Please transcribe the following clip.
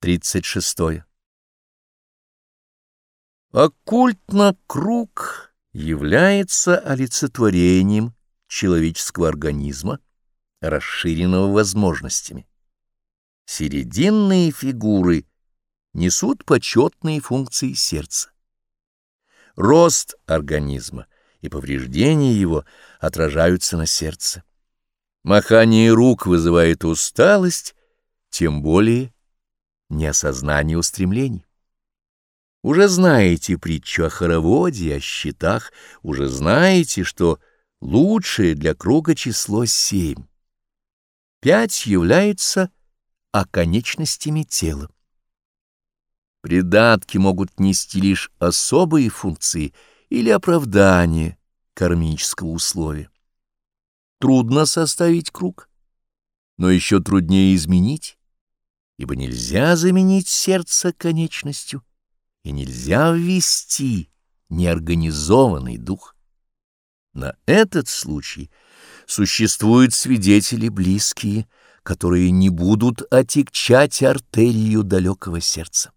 36. Оккультно круг является олицетворением человеческого организма, расширенного возможностями. Серединные фигуры несут почетные функции сердца. Рост организма и повреждения его отражаются на сердце. Махание рук вызывает усталость, тем более неосознание устремлений. Уже знаете притчу о хороводе и о щитах, уже знаете, что лучшее для круга число 7. 5 является оконечностями тела. Придатки могут нести лишь особые функции или оправдание кармического условия. Трудно составить круг, но еще труднее изменить, ибо нельзя заменить сердце конечностью, и нельзя ввести неорганизованный дух. На этот случай существуют свидетели близкие, которые не будут отягчать артерию далекого сердца.